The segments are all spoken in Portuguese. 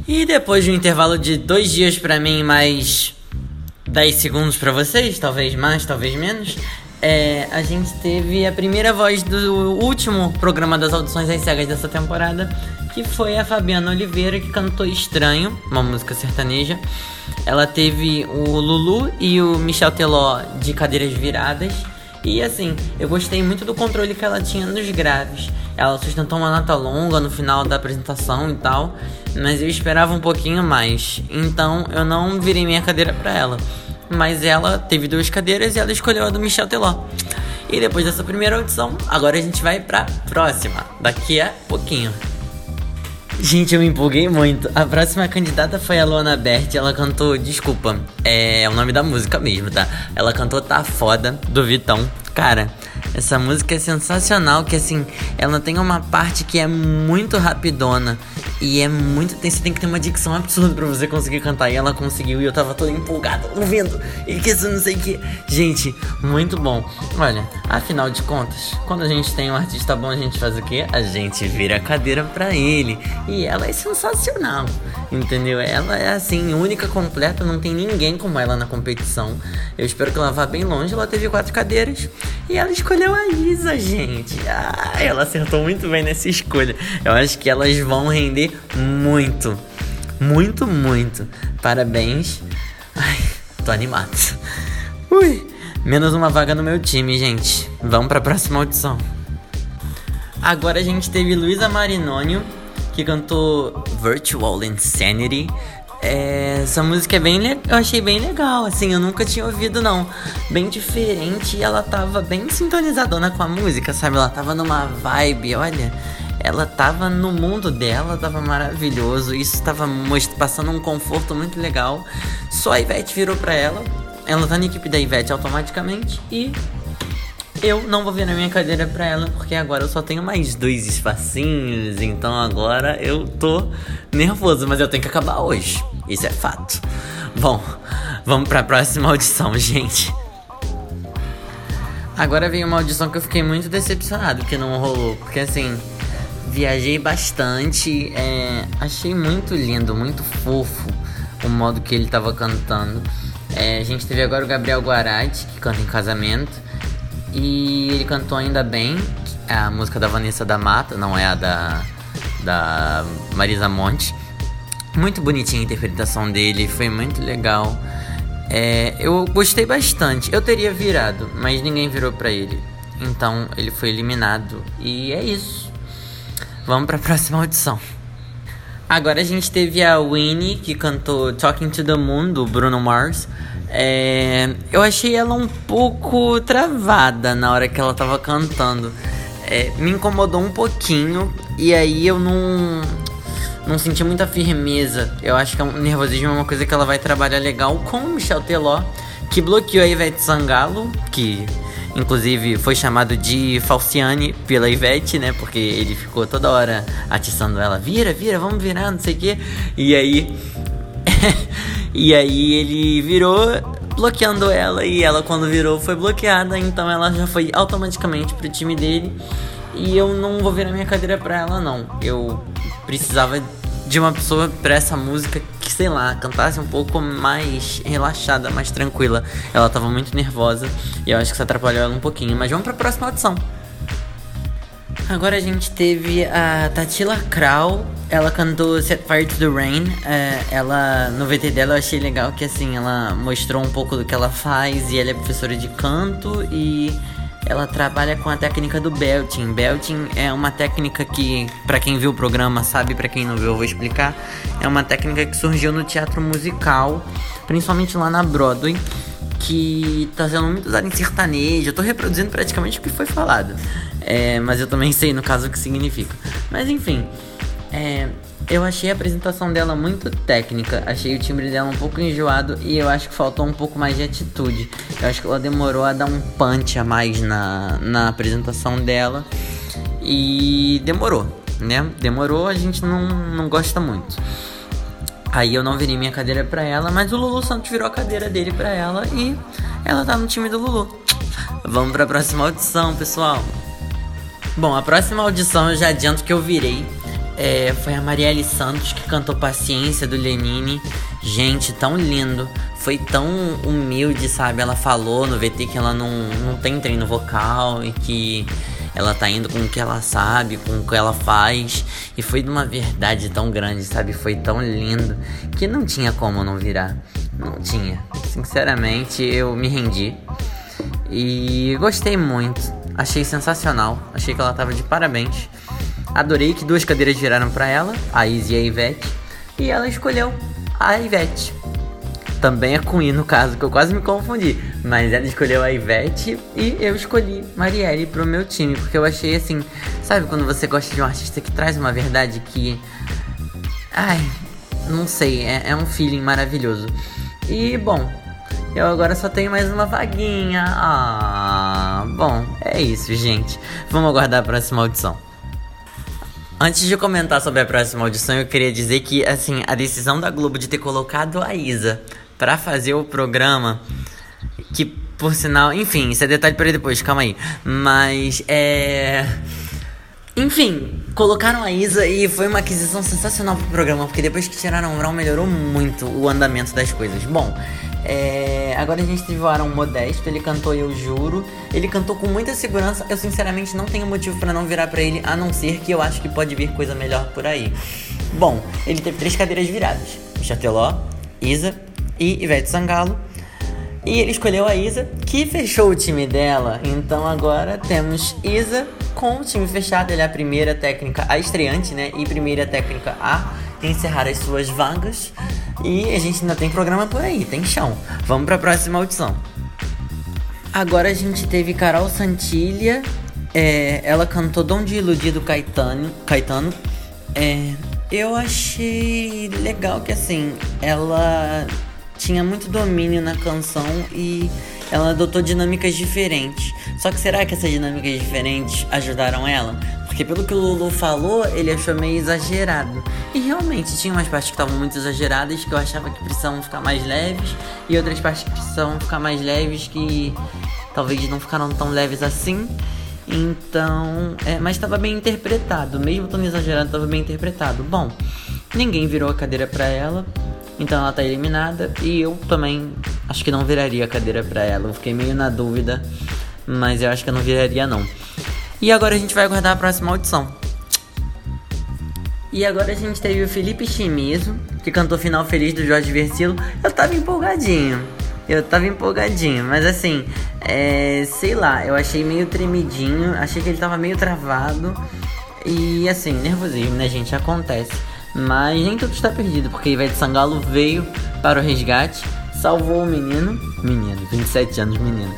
E depois de um intervalo de 2 dias pra mim, mais 10 segundos pra vocês, talvez mais, talvez menos, a gente teve a primeira voz do último programa das audições às cegas dessa temporada, que foi a Fabiana Oliveira, que cantou Estranho, uma música sertaneja. Ela teve o Lulu e o Michel Teló de cadeiras viradas. E assim, eu gostei muito do controle que ela tinha nos graves. Ela sustentou uma nota longa no final da apresentação e tal, mas eu esperava um pouquinho mais. Então eu não virei minha cadeira pra ela. Mas ela teve 2 cadeiras e ela escolheu a do Michel Teló. E depois dessa primeira audição, agora a gente vai pra próxima, daqui a pouquinho. Gente, eu me empolguei muito. A próxima candidata foi a Luana Berti. Ela cantou, desculpa, é o nome da música mesmo, tá? Ela cantou Tá Foda, do Vitão. Cara, essa música é sensacional, que assim, ela tem uma parte que é muito rapidona e é muito... Você tem que ter uma dicção absurda pra você conseguir cantar, e ela conseguiu, e eu tava todo empolgado ouvindo, e que isso não sei o que. Gente, muito bom. Olha, afinal de contas, quando a gente tem um artista bom, a gente faz o quê? A gente vira a cadeira pra ele, e ela é sensacional, entendeu? Ela é assim, única, completa, não tem ninguém como ela na competição. Eu espero que ela vá bem longe. Ela teve 4 cadeiras e ela escolheu a Isa, gente. Ela acertou muito bem nessa escolha. Eu acho que elas vão render muito, muito, muito. Parabéns. Ai, tô animado. Ui, menos uma vaga no meu time, gente. Vamos pra próxima audição. Agora a gente teve Luísa Marinoni, que cantou Virtual Insanity. Essa música é eu achei bem legal, assim, eu nunca tinha ouvido não. Bem diferente, e ela tava bem sintonizadona com a música, sabe? Ela tava numa vibe, olha, ela tava no mundo dela, tava maravilhoso. Isso tava passando um conforto muito legal. Só a Ivete virou pra ela. Ela tá na equipe da Ivete automaticamente, e eu não vou virar minha cadeira pra ela, porque agora eu só tenho mais 2 espacinhos. Então agora eu tô nervoso, mas eu tenho que acabar hoje. Isso é fato. Bom, vamos pra próxima audição, gente. Agora vem uma audição que eu fiquei muito decepcionado que não rolou. Porque assim, viajei bastante. Achei muito lindo, muito fofo o modo que ele tava cantando. A gente teve agora o Gabriel Guarati, que canta em Casamento. E ele cantou Ainda Bem, a música da Vanessa da Mata, não é a da Marisa Monte. Muito bonitinha a interpretação dele, foi muito legal. Eu gostei bastante. Eu teria virado, mas ninguém virou pra ele. Então ele foi eliminado. E é isso. Vamos pra próxima audição. Agora a gente teve a Winnie, que cantou Talking to the Moon, do Bruno Mars. Eu achei ela um pouco travada na hora que ela tava cantando. Me incomodou um pouquinho. E aí eu não senti muita firmeza. Eu acho que o nervosismo é uma coisa que ela vai trabalhar legal com o Michel Teló, que bloqueou a Ivete Sangalo, que inclusive foi chamado de Falciane pela Ivete, né? Porque ele ficou toda hora atiçando ela, vira, vamos virar, não sei o quê. E aí e aí ele virou, bloqueando ela, e ela, quando virou, foi bloqueada. Então ela já foi automaticamente pro time dele. E eu não vou virar minha cadeira pra ela, não. Eu precisava de uma pessoa pra essa música que, sei lá, cantasse um pouco mais relaxada, mais tranquila. Ela tava muito nervosa e eu acho que isso atrapalhou ela um pouquinho. Mas vamos pra próxima audição. Agora a gente teve a Tatila Krau. Ela cantou Set Fire to the Rain. Ela, no VT dela, eu achei legal que, assim, ela mostrou um pouco do que ela faz. E ela é professora de canto e ela trabalha com a técnica do belting. Belting é uma técnica que, pra quem viu o programa sabe, pra quem não viu eu vou explicar. É uma técnica que surgiu no teatro musical, principalmente lá na Broadway, que tá sendo muito usada em sertanejo. Eu tô reproduzindo praticamente o que foi falado, mas eu também sei, no caso, o que significa. Mas enfim, eu achei a apresentação dela muito técnica. Achei o timbre dela um pouco enjoado e eu acho que faltou um pouco mais de atitude. Eu acho que ela demorou a dar um punch a mais na apresentação dela. E demorou, né? Demorou, a gente não gosta muito. Aí eu não virei minha cadeira pra ela, mas o Lulu Santos virou a cadeira dele pra ela e ela tá no time do Lulu. Vamos pra próxima audição, pessoal. Bom, a próxima audição eu já adianto que eu virei. foi a Marielle Santos que cantou Paciência, do Lenine. Gente, tão lindo. Foi tão humilde, sabe? Ela falou no VT que ela não tem treino vocal e que ela tá indo com o que ela sabe, com o que ela faz. E foi de uma verdade tão grande, sabe? Foi tão lindo que não tinha como não virar. Não tinha. Sinceramente, eu me rendi. E gostei muito. Achei sensacional. Achei que ela tava de parabéns. Adorei que 2 cadeiras viraram pra ela, a Izzy e a Ivete. E ela escolheu a Ivete. Também é com I, no caso, que eu quase me confundi. Mas ela escolheu a Ivete e eu escolhi Marielle pro meu time. Porque eu achei assim, sabe quando você gosta de um artista que traz uma verdade que... Ai, não sei, é um feeling maravilhoso. E, bom, eu agora só tenho mais uma vaguinha. Bom, é isso, gente. Vamos aguardar a próxima audição. Antes de comentar sobre a próxima audição, eu queria dizer que, assim, a decisão da Globo de ter colocado a Isa pra fazer o programa, que, por sinal... Enfim, isso é detalhe pra depois, calma aí. Mas, enfim, colocaram a Isa e foi uma aquisição sensacional pro programa, porque depois que tiraram o Brown, melhorou muito o andamento das coisas. Bom, agora a gente teve o Aaron Modesto, ele cantou Eu Juro. Ele cantou com muita segurança. Eu sinceramente não tenho motivo pra não virar pra ele, a não ser que eu acho que pode vir coisa melhor por aí. Bom, ele teve 3 cadeiras viradas: Michel Teló, Isa e Ivete Sangalo. E ele escolheu a Isa, que fechou o time dela. Então agora temos Isa com o time fechado. Ela é a primeira técnica, a estreante, né? E primeira técnica a encerrar as suas vagas. E a gente ainda tem programa por aí, tem chão. Vamos pra próxima audição. Agora a gente teve Carol Santilha. Ela cantou Dom de Iludir do Caetano. Eu achei legal que, assim, ela tinha muito domínio na canção e ela adotou dinâmicas diferentes. Só que será que essas dinâmicas diferentes ajudaram ela? Porque pelo que o Lulu falou, ele achou meio exagerado. E realmente, tinha umas partes que estavam muito exageradas, que eu achava que precisavam ficar mais leves, e outras partes que precisavam ficar mais leves, que talvez não ficaram tão leves assim. Então, mas estava bem interpretado. Mesmo estando exagerado, estava bem interpretado. Bom, ninguém virou a cadeira pra ela, então ela tá eliminada. E eu também acho que não viraria a cadeira pra ela. Eu fiquei meio na dúvida, mas eu acho que eu não viraria não. E agora a gente vai aguardar a próxima audição. E agora a gente teve o Felipe Chimizo, que cantou Final Feliz do Jorge Versilo. Eu tava empolgadinho, mas assim, sei lá, eu achei meio tremidinho. Achei que ele tava meio travado. E assim, nervosismo, né, gente? Acontece. Mas nem tudo está perdido, porque Ivete Sangalo veio para o resgate, salvou o menino, 27 anos, menino.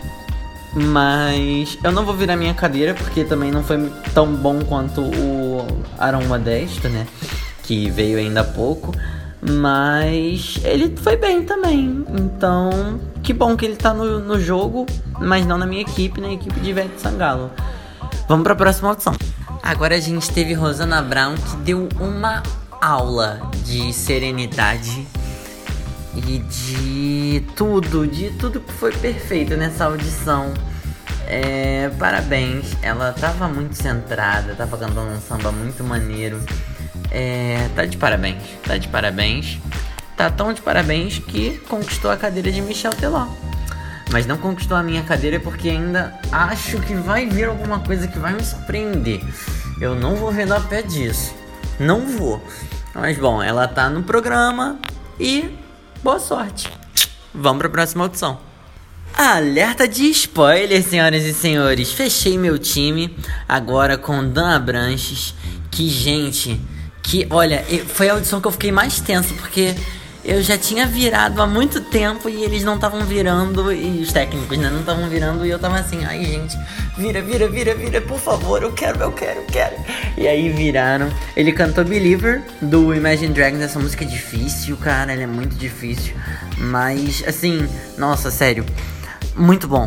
Mas eu não vou virar minha cadeira, porque também não foi tão bom quanto o Aaron Modesto, né? Que veio ainda há pouco. Mas ele foi bem também. Então, que bom que ele tá no jogo, mas não na minha equipe, na equipe de Ivete Sangalo. Vamos pra próxima audição. Agora a gente teve Rosana Brown, que deu uma aula de serenidade e de tudo que foi perfeito nessa audição. Parabéns, ela tava muito centrada, tava cantando um samba muito maneiro. Tá de parabéns. Tá tão de parabéns que conquistou a cadeira de Michel Teló. Mas não conquistou a minha cadeira porque ainda acho que vai vir alguma coisa que vai me surpreender. Eu não vou vendo a pé disso. Não vou. Mas bom, ela tá no programa e boa sorte. Vamos pra próxima audição. Alerta de spoiler, senhoras e senhores. Fechei meu time agora com Dan Abranches. Que, gente, olha, foi a audição que eu fiquei mais tenso, porque eu já tinha virado há muito tempo e eles não estavam virando, e os técnicos, né, não estavam virando, e eu tava assim, ai gente, vira, por favor, eu quero. E aí viraram. Ele cantou Believer, do Imagine Dragons. Essa música é difícil, cara, ela é muito difícil, mas assim, nossa, sério, muito bom.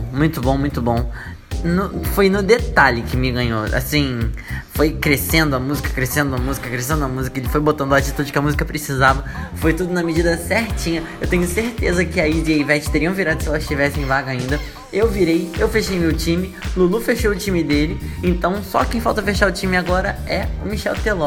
Foi no detalhe que me ganhou. Assim, foi crescendo a música. Ele foi botando a atitude que a música precisava. Foi tudo na medida certinha. Eu tenho certeza que a Izzy e a Ivete teriam virado se elas tivessem vaga ainda. Eu virei, eu fechei meu time. Lulu fechou o time dele. Então só quem falta fechar o time agora é o Michel Teló.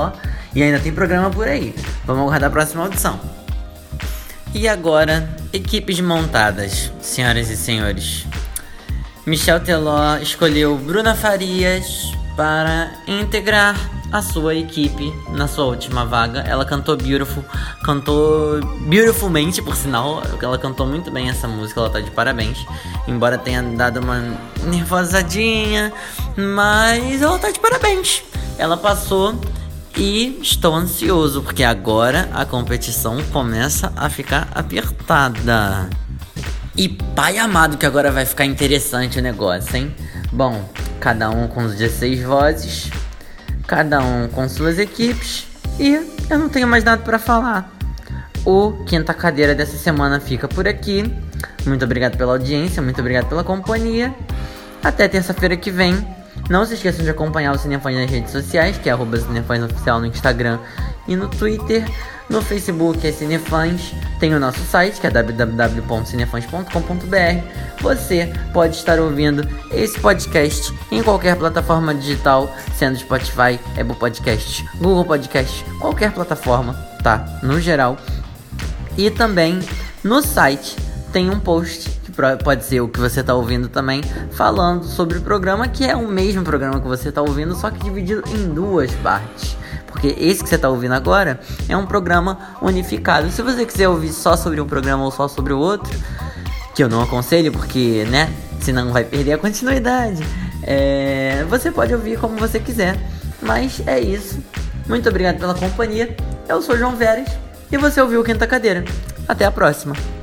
E ainda tem programa por aí. Vamos aguardar a próxima audição. E agora, equipes montadas, senhoras e senhores. Michel Teló escolheu Bruna Farias para integrar a sua equipe na sua última vaga. Ela cantou Beautifulmente, por sinal. Ela cantou muito bem essa música, ela tá de parabéns. Embora tenha dado uma nervosadinha, mas ela tá de parabéns. Ela passou e estou ansioso, porque agora a competição começa a ficar apertada. E pai amado que agora vai ficar interessante o negócio, hein? Bom, cada um com 16 vozes, cada um com suas equipes, e eu não tenho mais nada pra falar. O Quinta Cadeira dessa semana fica por aqui. Muito obrigado pela audiência, muito obrigado pela companhia. Até terça-feira que vem. Não se esqueçam de acompanhar o Cinefãs nas redes sociais, que é @CinefãsOficial no Instagram e no Twitter. No Facebook é Cinefãs. Tem o nosso site, que é www.cinefãs.com.br. Você pode estar ouvindo esse podcast em qualquer plataforma digital, sendo Spotify, Apple Podcasts, Google Podcasts, qualquer plataforma, tá? No geral. E também no site tem um post, que pode ser o que você está ouvindo também, falando sobre o programa, que é o mesmo programa que você está ouvindo, só que dividido em duas partes. Porque esse que você está ouvindo agora é um programa unificado. Se você quiser ouvir só sobre um programa ou só sobre o outro, que eu não aconselho, porque, né, senão vai perder a continuidade, você pode ouvir como você quiser. Mas é isso. Muito obrigado pela companhia. Eu sou o João Veras e você ouviu o Quinta Cadeira. Até a próxima.